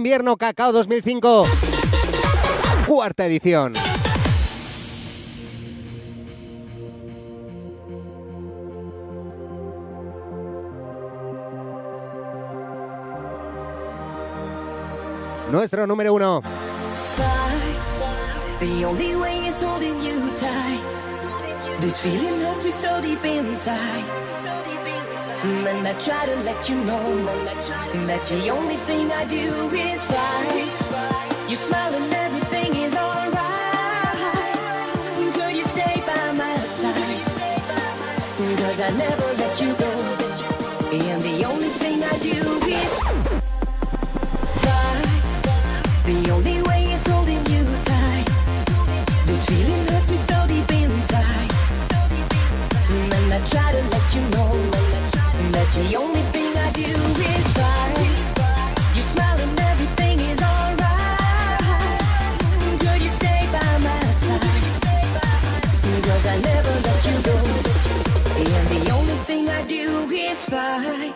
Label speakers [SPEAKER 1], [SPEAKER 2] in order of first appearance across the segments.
[SPEAKER 1] Invierno Cacao 2005. Cuarta edición. Nuestro número 1.
[SPEAKER 2] The only way is holding you tight. This feeling hurts me so deep inside. And I try to let you know that the only thing I do is fight. You smile and everything is alright. Could you stay by my side? 'Cause I never let you go. And the only thing I do is fight. The only way is holding you tight. This feeling hurts me so deep inside. And I try to let you know that the only thing I do is fight. You smile and everything is alright. Could you stay by my side? 'Cause I never let you go. And the only thing I do is fight.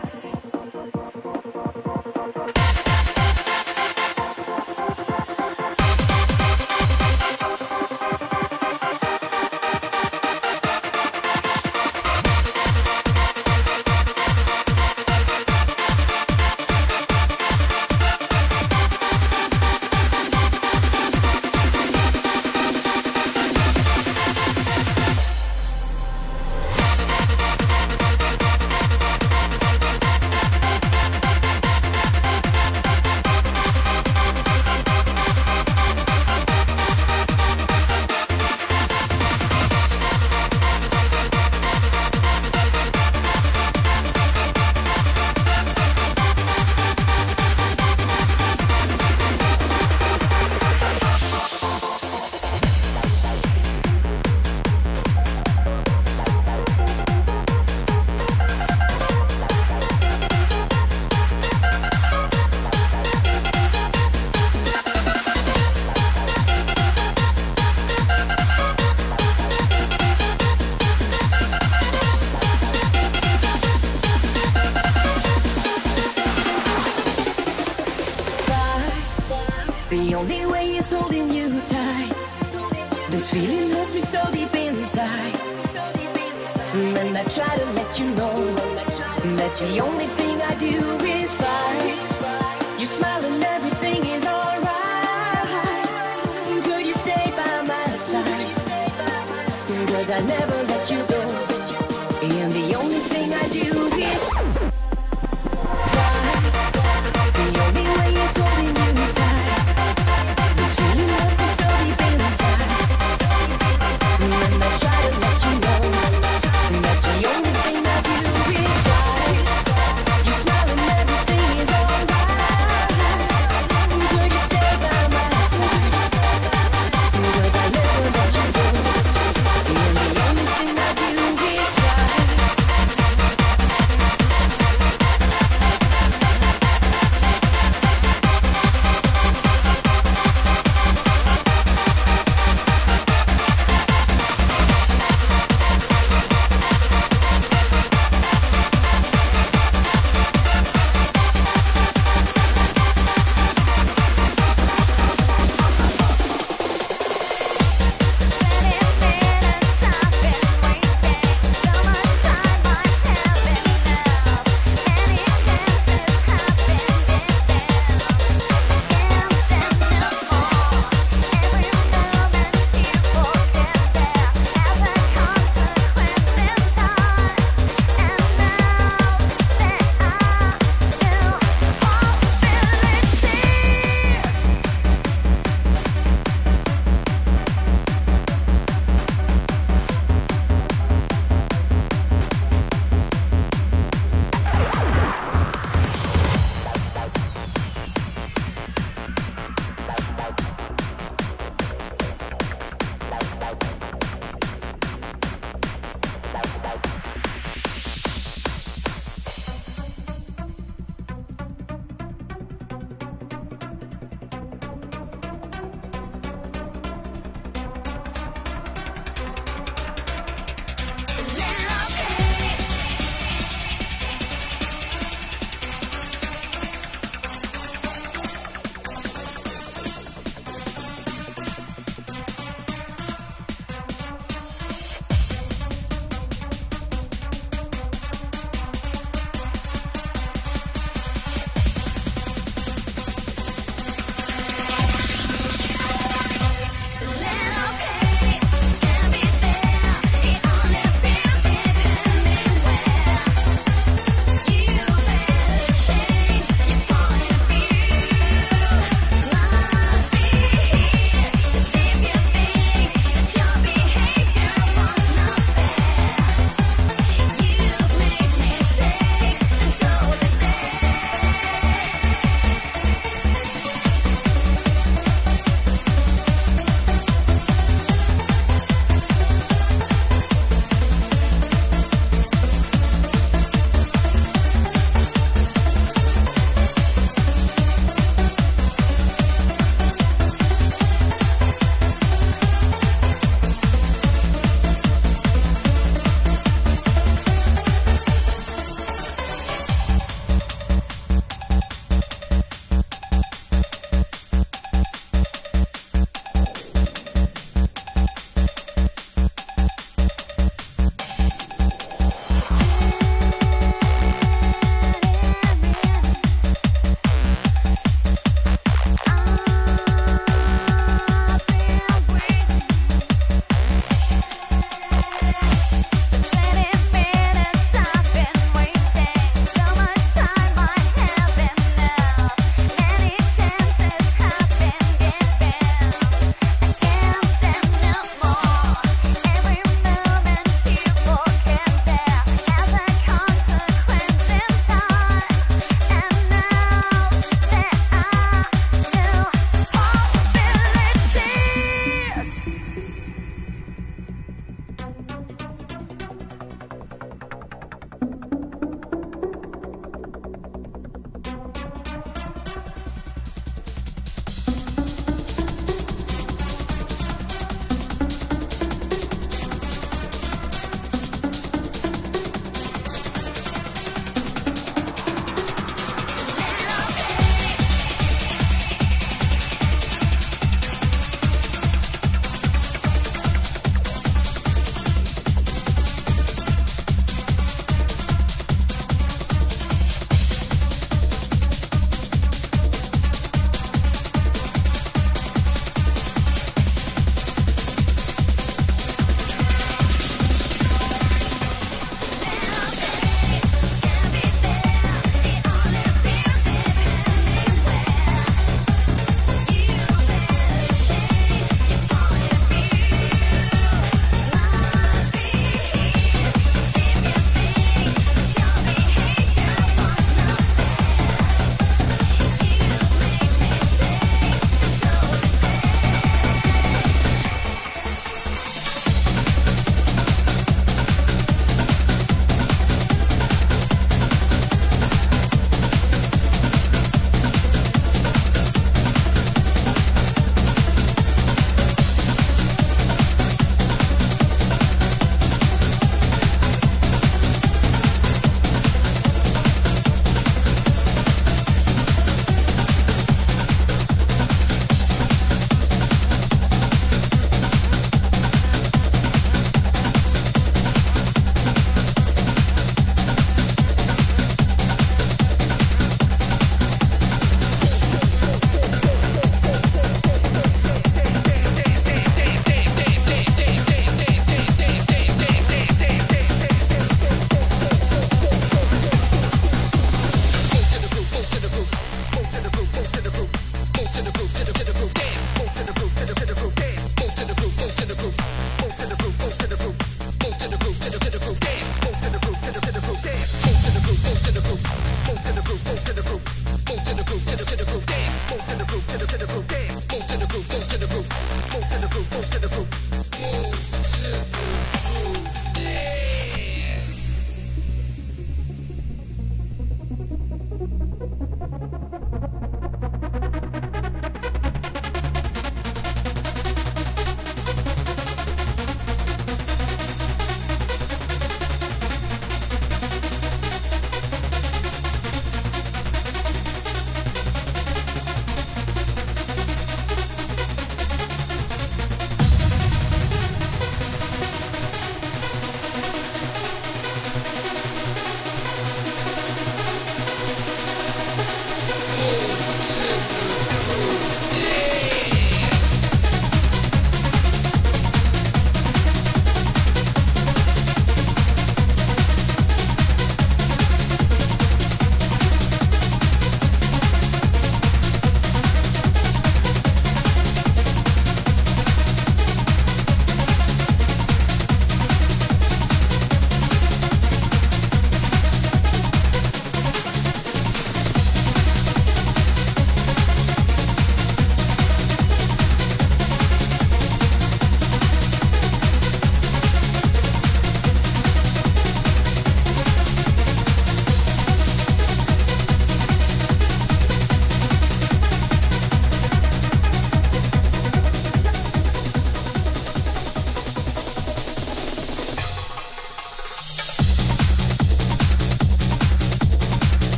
[SPEAKER 2] The only way is holding you tight. This feeling hurts me so deep inside. And I try to let you know that the only thing I do is fight. You smile and everything is alright. Could you stay by my side? 'Cause I never let you go. And the only thing I do is fight. The only way is holding you tight. This feeling hurts me so deep inside. And I try to let you know that the only thing I do is fight. You smile and everything is alright. Could you stay by my side? 'Cause I never let you go. And the only thing I do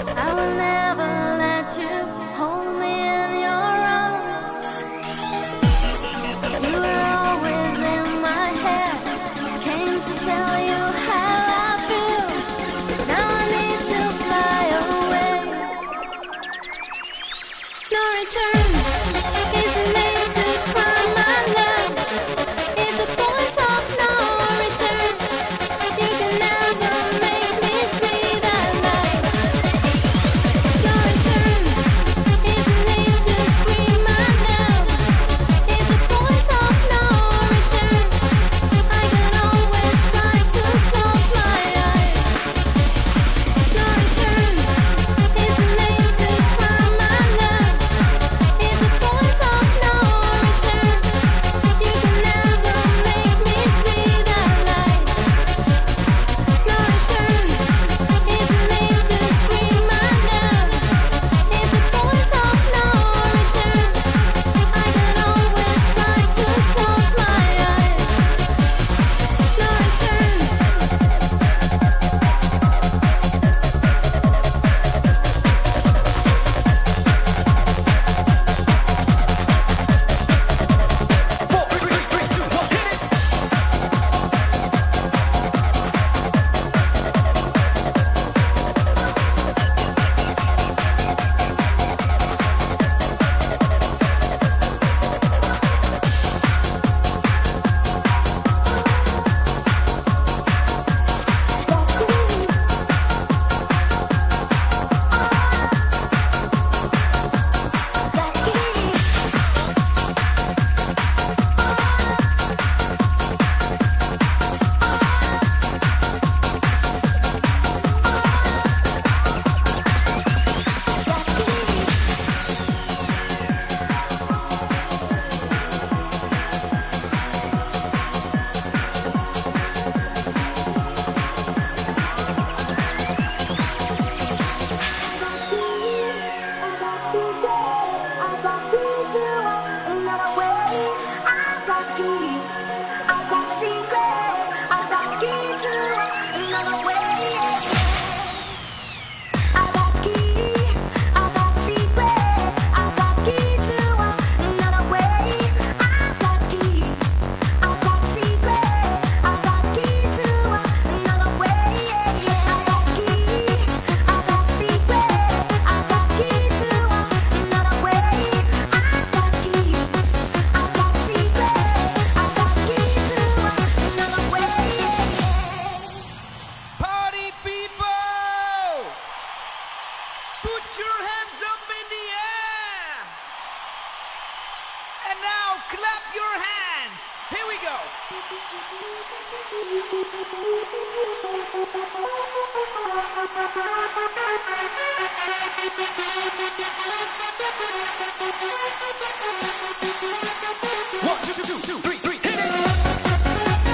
[SPEAKER 3] I will never let you hold me in your arms. You were always in my head. Came to tell you how I feel. Now I need to fly away. No return. Is it late to find my love? It's a point of no return. You can never make me see that light. No return. Is it late to scream my love? It's a point of no return. I can always try to close my eyes. No return. Is it late to find my love? It's a point of no return. You can never make me see that light. No return. Is it late to scream my love? It's a point of no return. I can always try to close my eyes. No return.
[SPEAKER 4] Party people! Put your hands up in the air! And now clap your hands! Here we go! One, two, three, hit it!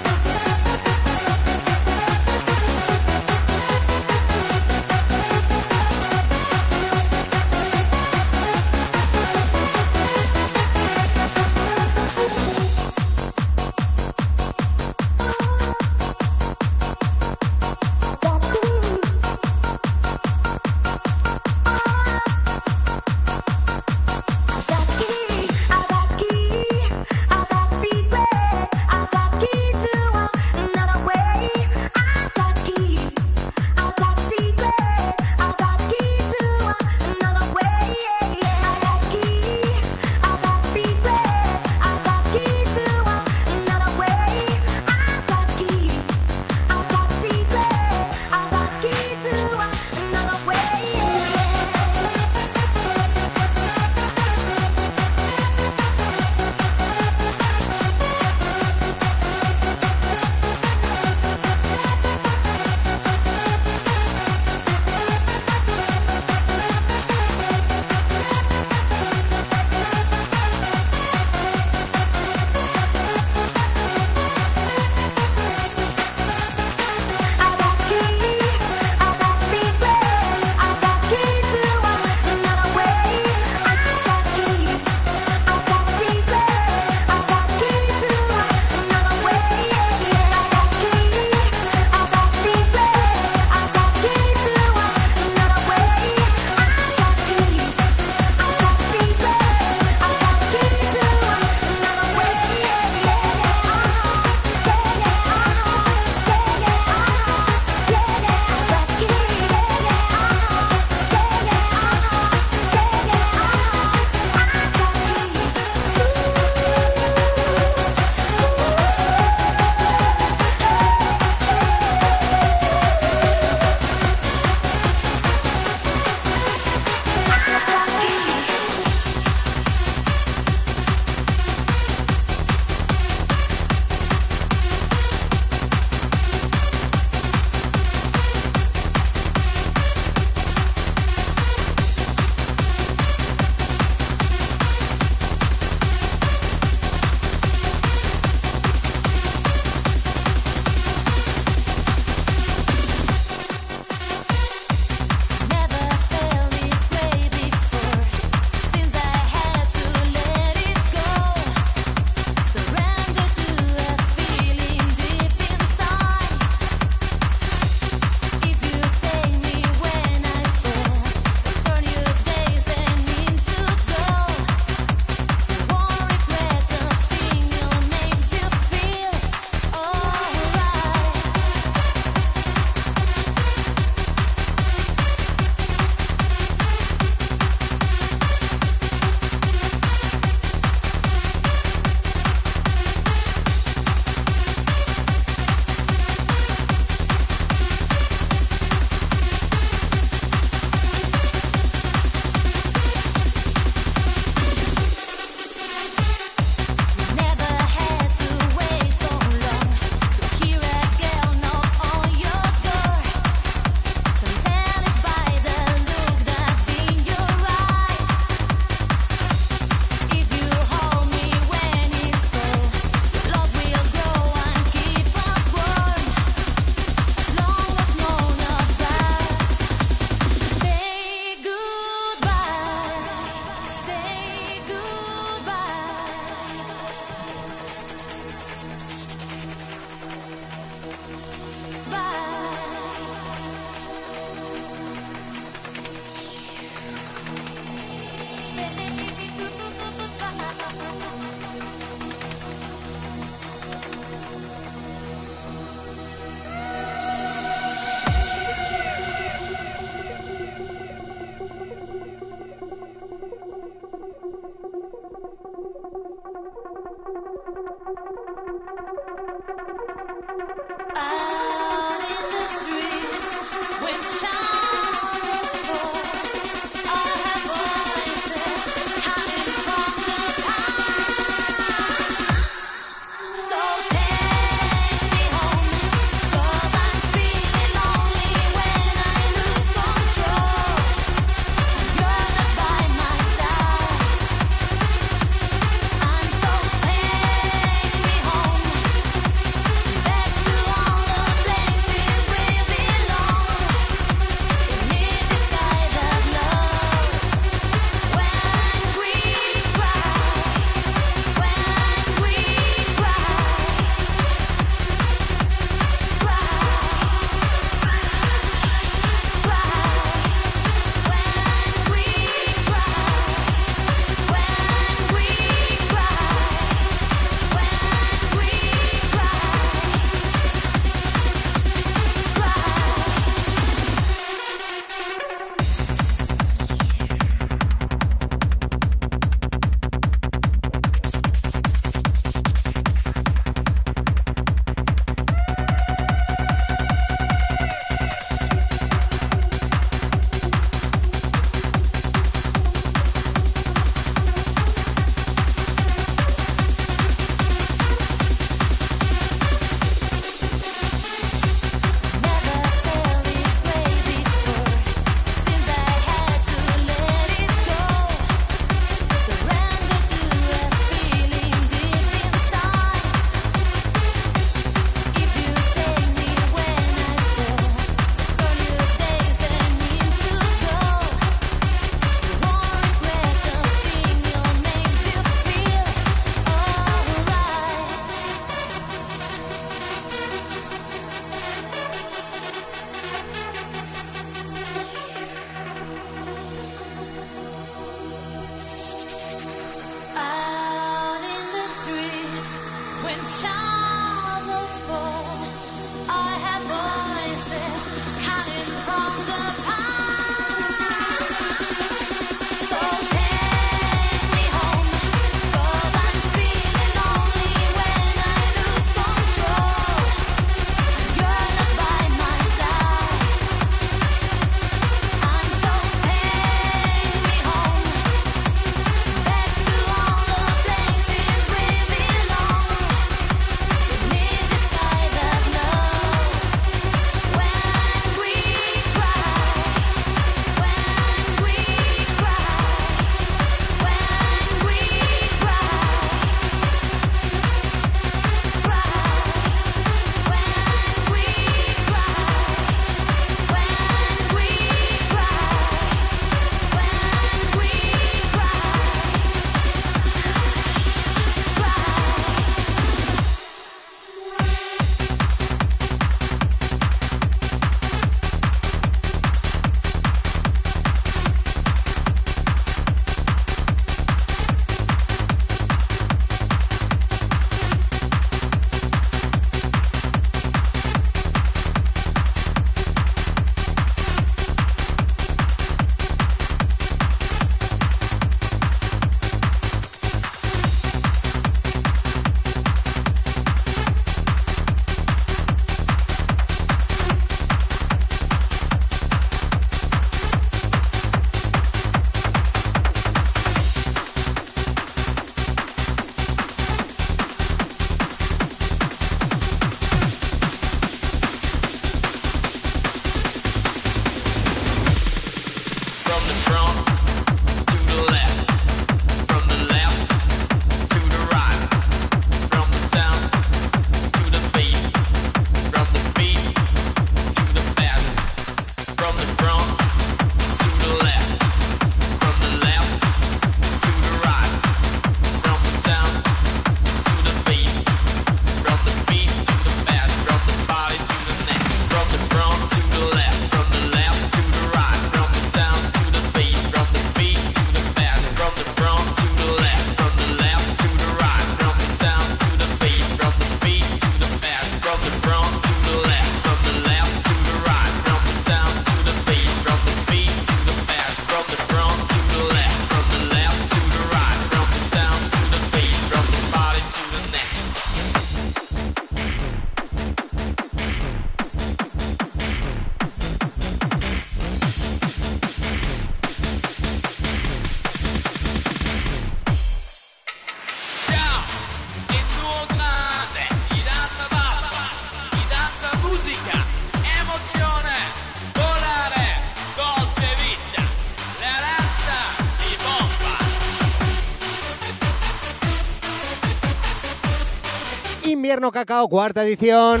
[SPEAKER 1] Invierno Cacao, cuarta edición.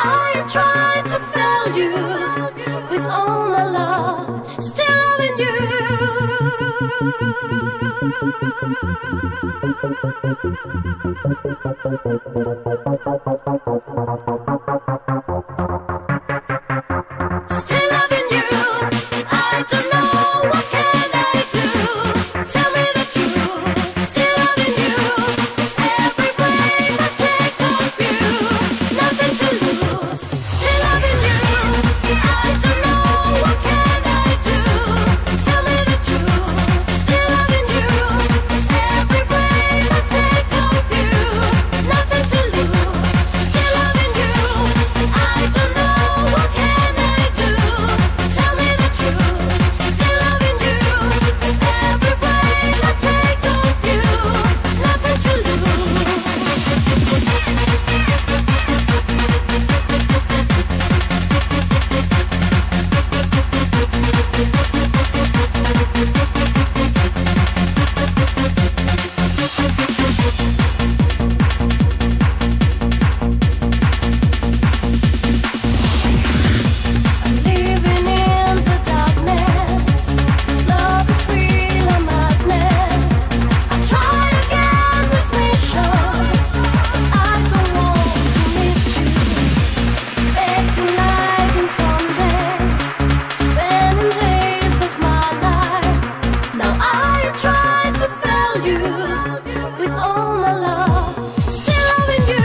[SPEAKER 3] I tried to fill you with all my love, still loving you. Still loving you. I don't know what can I do. Tell me the truth. Still loving you. 'Cause every break I take of you, nothing to lose. Still loving you. I don't know what can I do. Tell me the truth. Still loving you. 'Cause every break I take of you, nothing to lose. Still loving you. I don't know what can I do. Tell me the truth. Still loving you. 'Cause every break I take of you, nothing to lose. Living in the darkness, 'cause love is real and madness. I try again this mission, 'cause I don't want to miss you. Expecting night and Sunday, spending days of my life. Now I try to fill you with all my love, still loving you.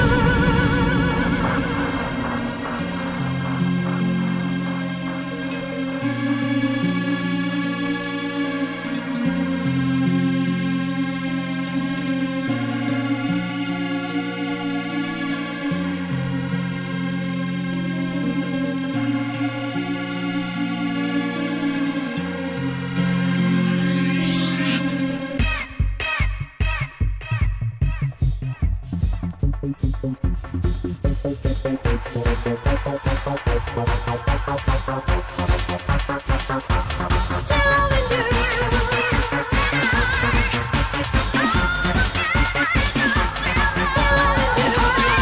[SPEAKER 3] Still loving you. Still loving you.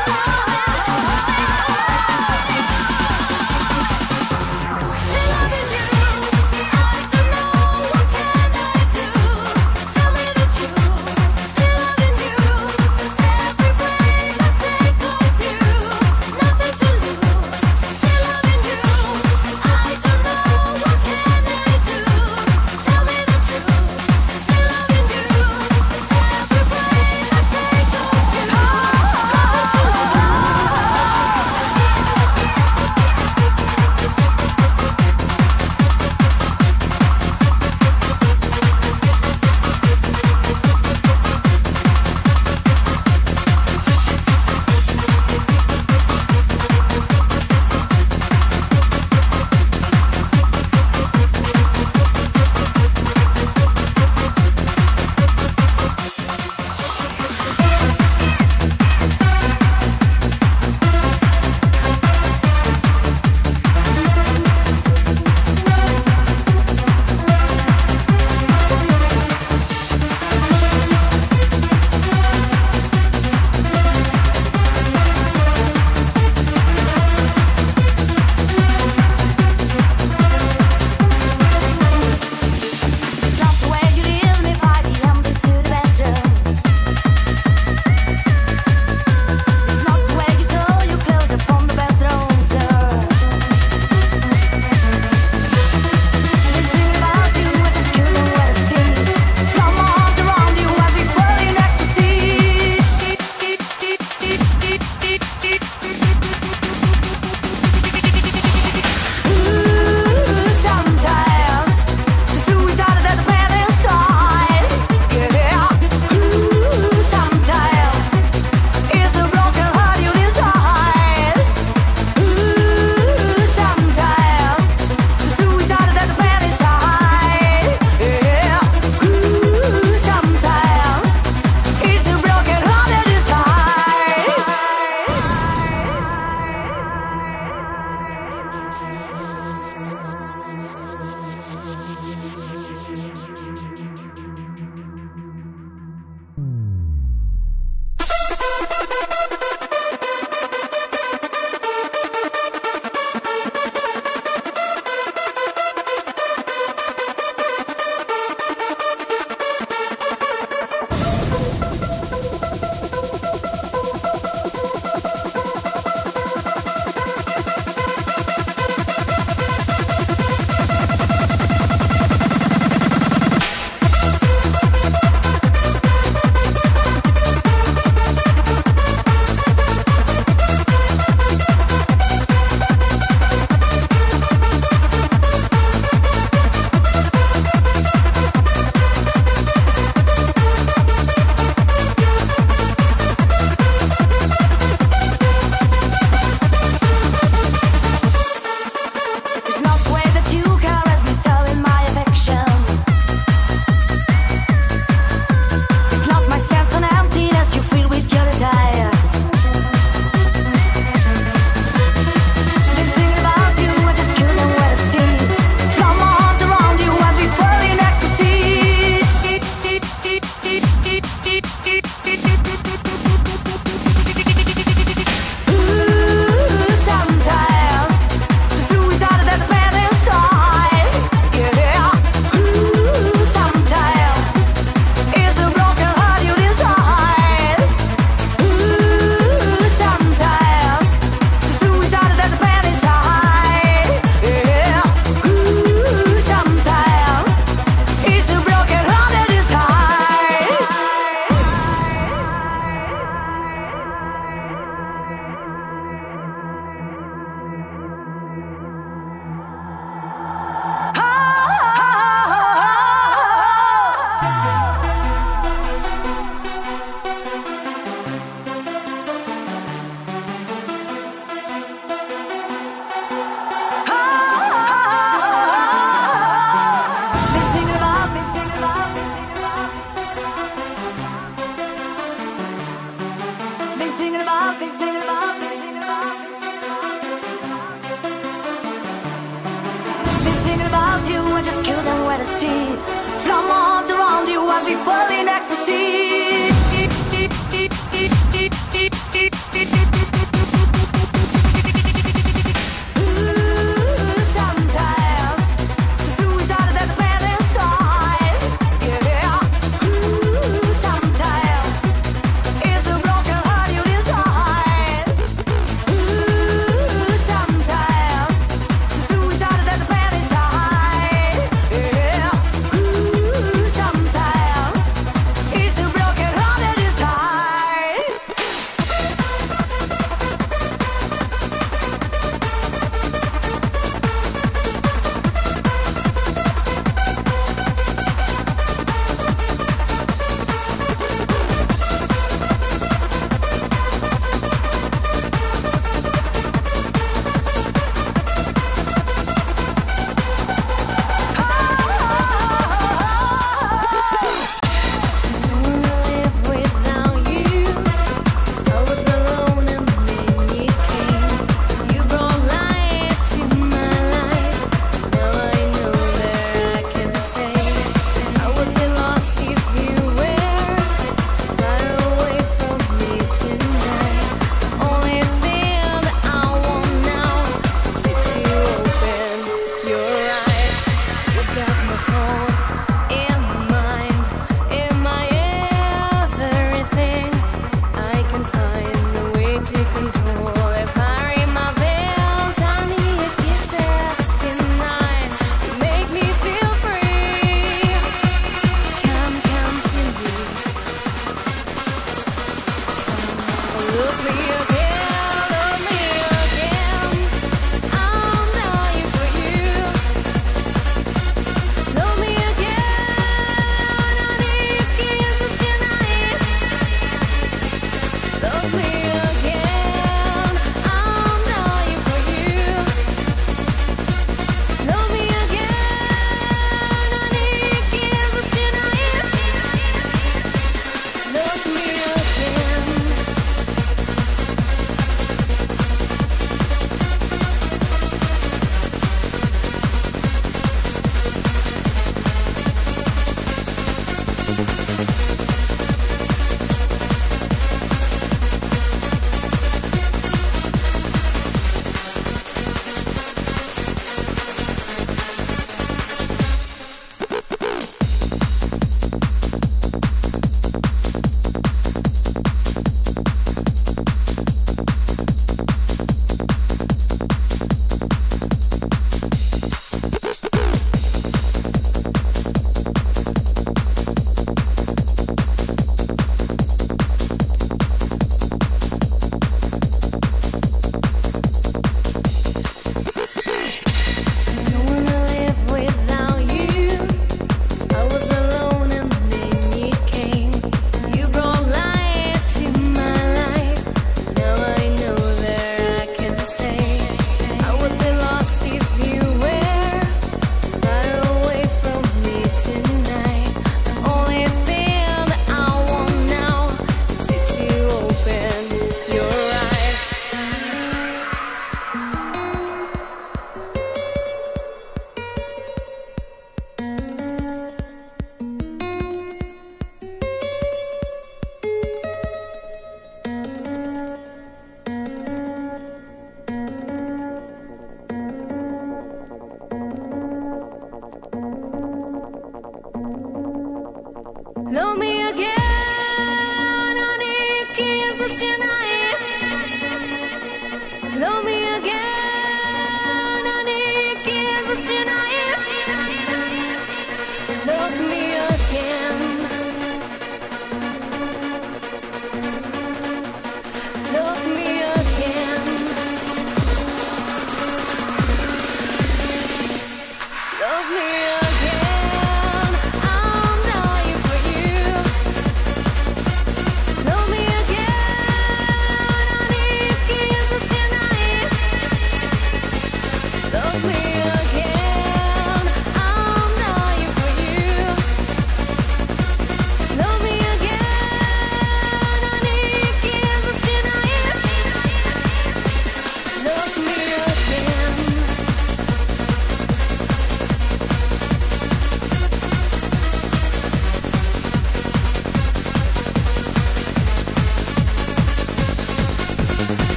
[SPEAKER 3] Still loving you. I don't know what can I do. Tell me the truth. Still loving you. 'Cause every break I take of you, nothing to lose. Still loving you. I don't know what can I do.
[SPEAKER 5] fantasy. Fly my arms around you as we fall in ecstasy. Ooh, sometimes the truth out of that pain inside. Yeah. Ooh, sometimes it's a broken heart you decide. Ooh, sometimes the truth out of that pain inside. Yeah. Ooh, sometimes it's a broken heart you decide.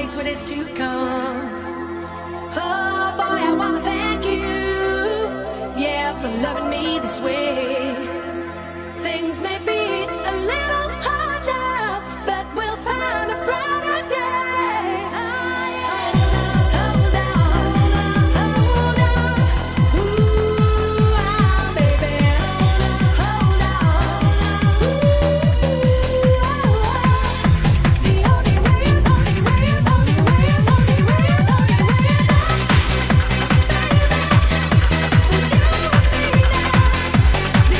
[SPEAKER 2] face what is to come. Oh boy, I wanna thank you, yeah, for loving me this way. Things may be a little hard now, but we'll find a brighter day. Hold on, hold on, ooh, ah, baby, hold on, ooh, ah. The only way is, only way is, only way is, only way is, only way is up, baby, for you and me now.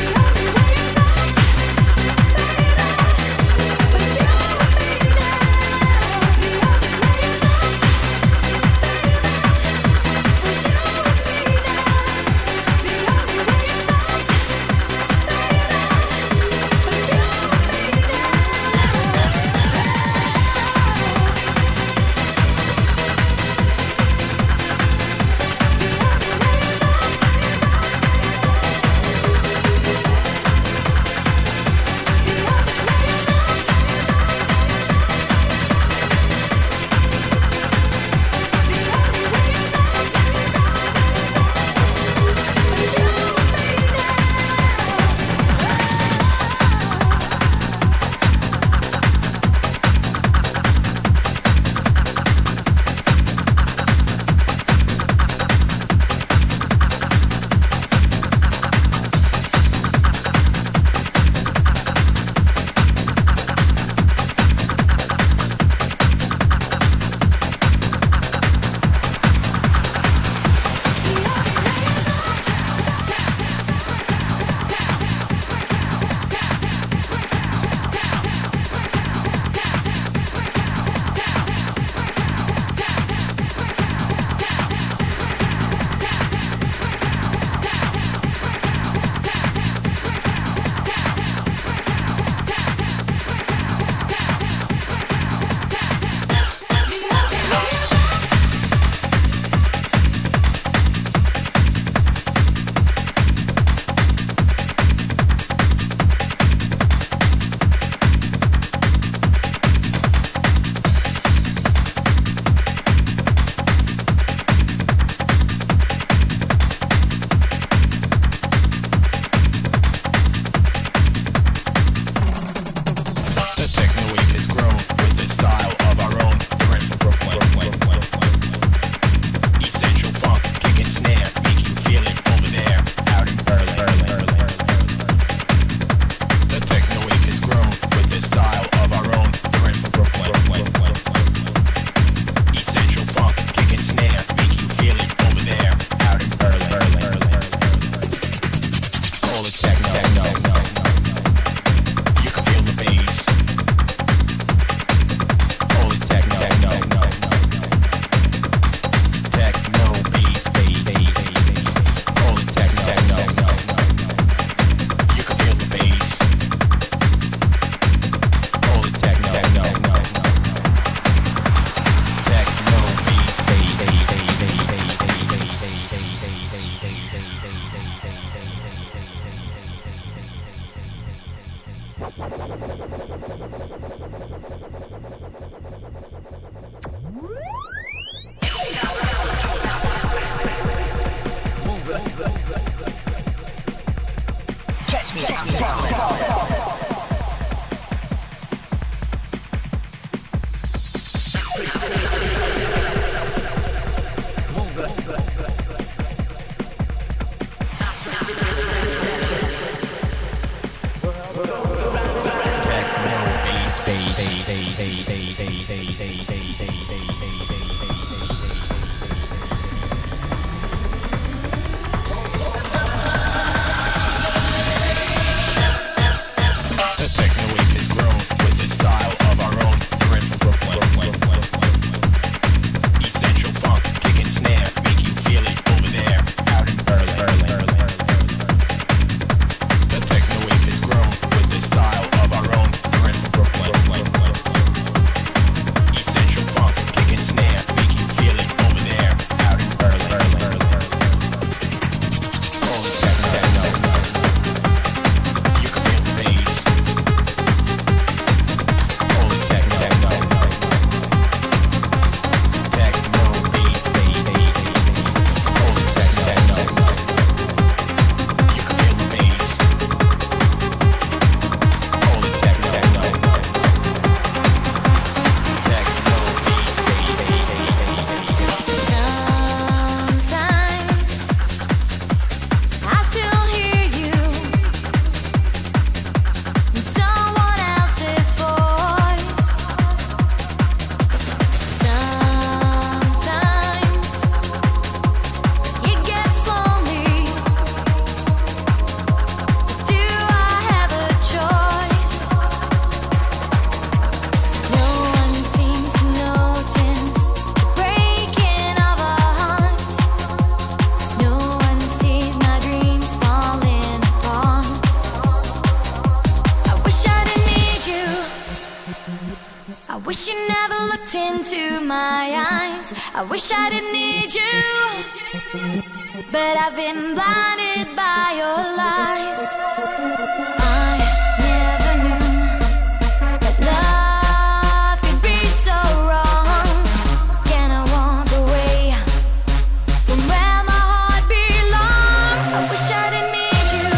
[SPEAKER 3] looked into my eyes. I wish I didn't need you, but I've been blinded by your lies. I never knew that love could be so wrong. Can I walk away from where my heart belongs? I wish I didn't need you.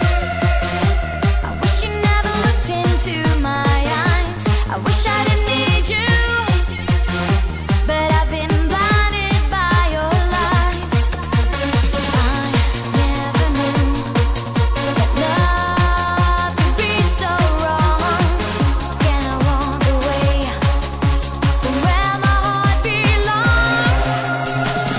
[SPEAKER 3] I wish you never looked into my eyes. I wish I didn't need you, but I've been blinded by your lies. I never knew that love could be so wrong. Can I walk away from where my heart belongs?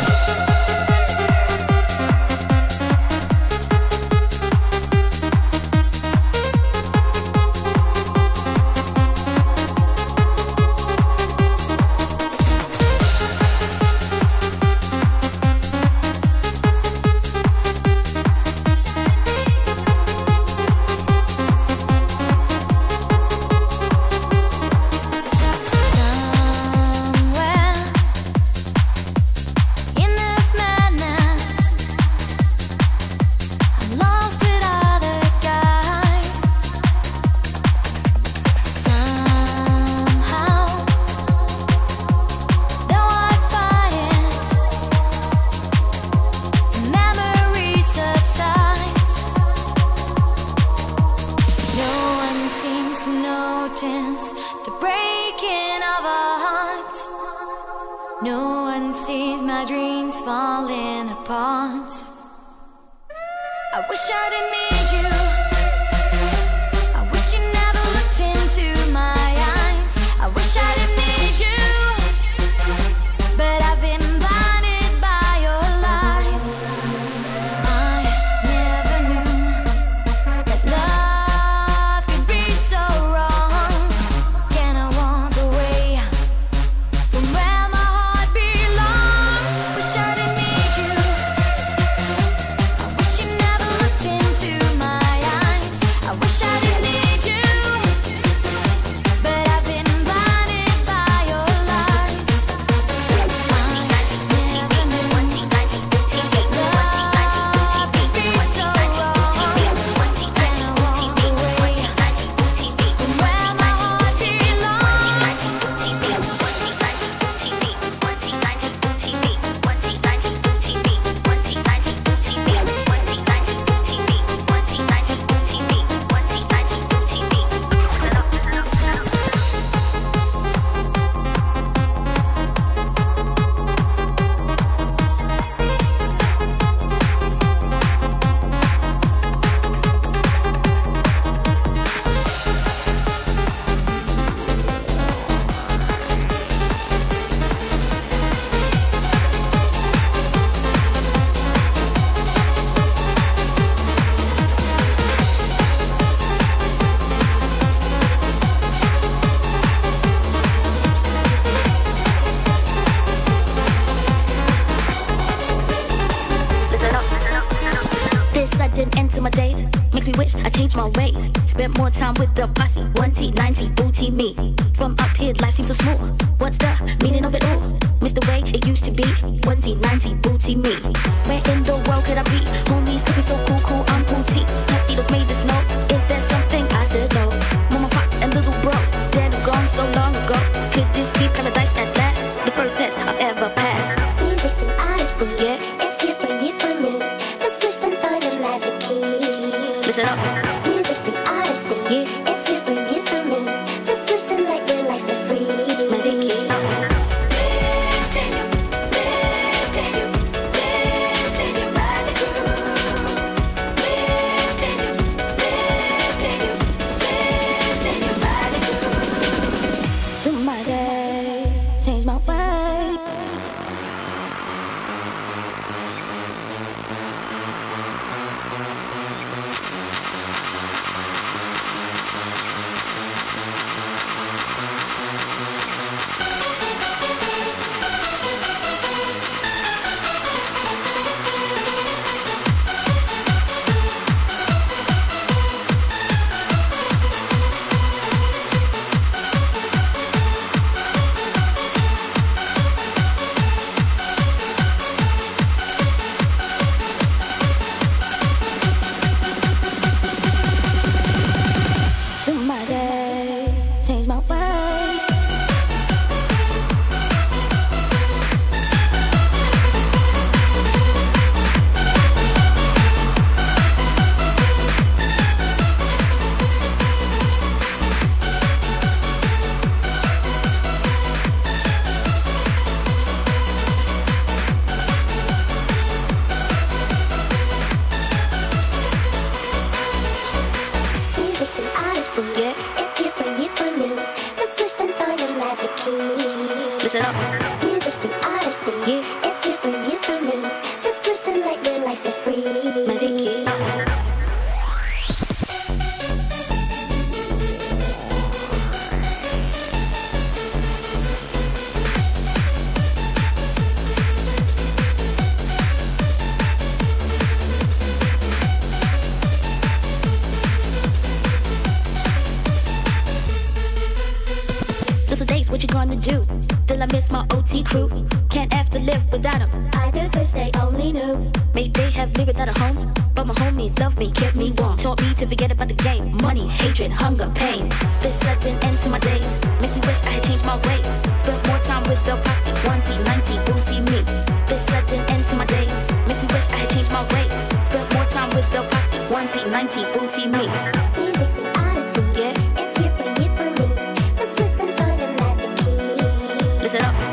[SPEAKER 3] Somewhere in this madness, I'm lost without a guide. Somehow, though I fight it, memory subsides. No one seems to notice the breaking of our hearts. No one sees my dreams falling apart. I wish I didn't need you. I wish you never looked into my eyes. I wish I didn't need you, but I've been blinded by your lies. I never knew that love could be so wrong. Can I walk away from where my heart belongs? Wish I didn't need you. I wish you never looked into my eyes. I wish I didn't need you, but I've been blinded by your lies. I never knew love could be so wrong. Can I walk away from where my heart belongs?
[SPEAKER 6] This sudden end to my days makes me wish I changed my ways. Spent more time with the posse, 1T, 90, booty me. From up here, life seems so small. What's the meaning of it all? Miss the way it used to be, 1T, 90, booty me. Where in the world could I be? Homies looking so cool, cool, I'm booty. Tuxedos made of snow. Is there something I should know? Mama, pop, and little bro, dead or gone so long ago. Could this be paradise at last? The first test I've ever passed.
[SPEAKER 7] Music's an odyssey.
[SPEAKER 6] Yeah,
[SPEAKER 7] It's here for you, for me. Just listen for the magic key.
[SPEAKER 6] listen up.
[SPEAKER 7] Music's the odyssey.
[SPEAKER 6] Yeah.
[SPEAKER 7] It's here for you, for me. Just listen, let your life be free.
[SPEAKER 6] Magic key. Somebody change my way. Listen up.
[SPEAKER 7] Music's the odyssey.
[SPEAKER 6] Yeah.
[SPEAKER 7] It's here for you, for me. Just listen, let your life be free.
[SPEAKER 6] Magic key. Those are days, what you gonna do? Till I miss my OT crew. Can't have to live without them.
[SPEAKER 7] I just wish they only knew.
[SPEAKER 6] May they have lived without a home, but my homies loved me, kept me warm. Taught me to forget about the game. Money, hatred, hunger, pain. This sudden end to my days makes me wish I had changed my ways. Spent more time with the posse, 1T, 90, booty me. This sudden end to my days makes me wish I had changed my ways. Spent more time with the posse, 1T, 90, booty me.
[SPEAKER 7] Music's the odyssey.
[SPEAKER 6] Yeah.
[SPEAKER 7] It's here for you, for me. Just listen for the magic key.
[SPEAKER 6] Listen up.